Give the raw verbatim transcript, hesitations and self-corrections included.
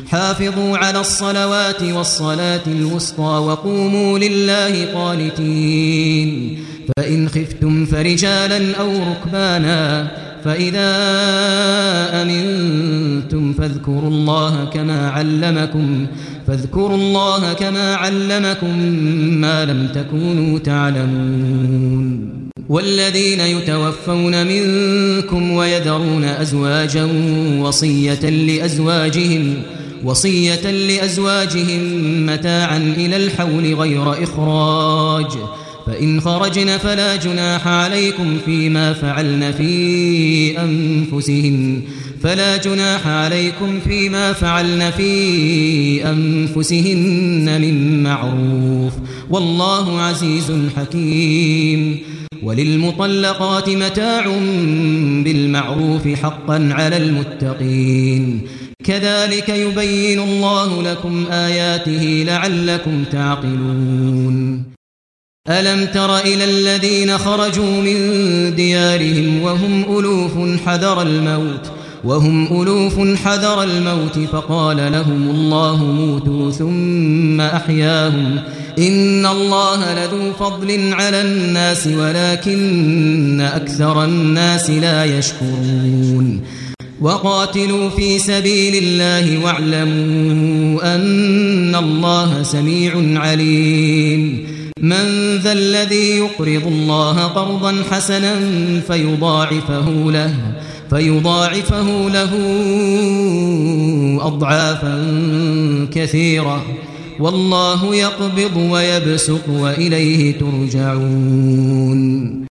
حافظوا على الصلوات والصلاة الوسطى وقوموا لله قانتين فإن خفتم فرجالا أو ركبانا فإذا أمنتم فاذكروا الله كما علمكم فاذكروا الله كما علمكم ما لم تكونوا تعلمون والذين يتوفون منكم ويذرون أزواجا وصية لأزواجهم وصية لأزواجهم متاعا إلى الحول غير إخراج فإن خرجن فلا جناح عليكم فيما فعلن في أنفسهن فلا جناح عليكم فيما فعلن في أنفسهن من معروف والله عزيز حكيم وللمطلقات متاع بالمعروف حقا على المتقين كذلك يبين الله لكم آياته لعلكم تعقلون ألم تر إلى الذين خرجوا من ديارهم وهم ألوف حذر الموت وهم ألوف حذر الموت فقال لهم الله موتوا ثم أحياهم إن الله لذو فضل على الناس ولكن أكثر الناس لا يشكرون وقاتلوا في سبيل الله واعلموا أن الله سميع عليم من ذا الذي يقرض الله قرضا حسنا فيضاعفه له فيضاعفه له أضعافا كثيرة والله يقبض ويبسط وإليه ترجعون